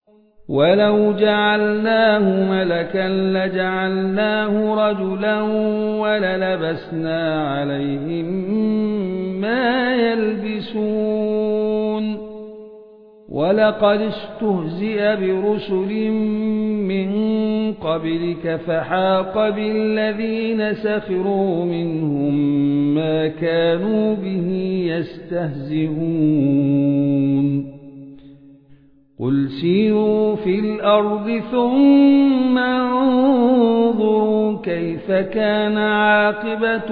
ولو جعلناه ملكا لجعلناه رجلا وللبسنا عليهم ما يلبسون ولقد استهزئ برسل من قبلك فحاق بالذين سخروا منهم ما كانوا به يستهزئون قل سيروا في الأرض ثم انظروا كيف كان عاقبة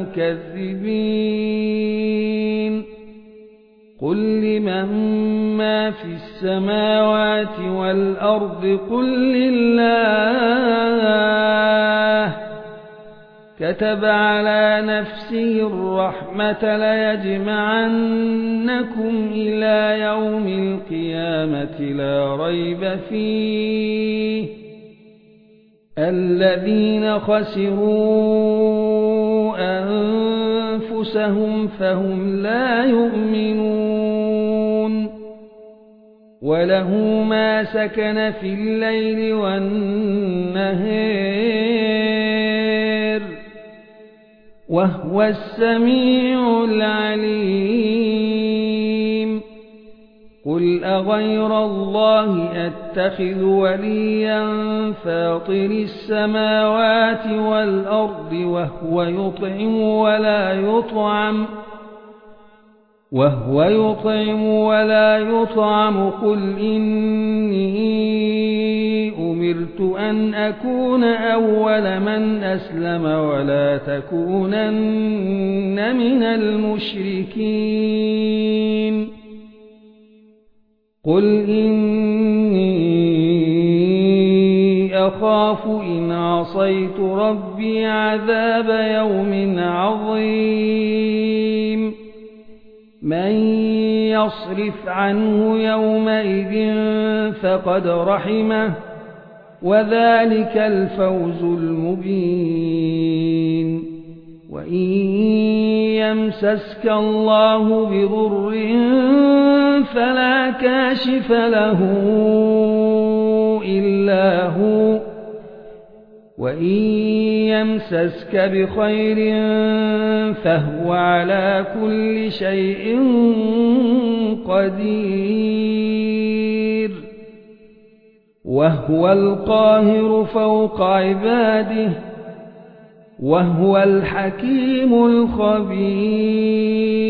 المكذبين قل لمن ما في السماوات والأرض قل لله كتب على نفسه الرحمة ليجمعنكم إلى يوم القيامة لا ريب فيه الذين خسروا أنفسهم فهم لا يؤمنون وله ما سكن في الليل والنهار وهو السميع العليم قل أغير الله أتخذ وليا فاطر السماوات والأرض وهو يطعم ولا يطعم قل إني أمرت أن أكون أول من أسلم ولا تكونن من المشركين قل إني أخاف إن عصيت ربي عذاب يوم عظيم من يصرف عنه يومئذ فقد رحمه وذلك الفوز المبين وإن يمسسك الله بضر فلا كاشف له إلا هو وإن يمسسك بخير فهو على كل شيء قدير وهو القاهر فوق عباده وهو الحكيم الخبير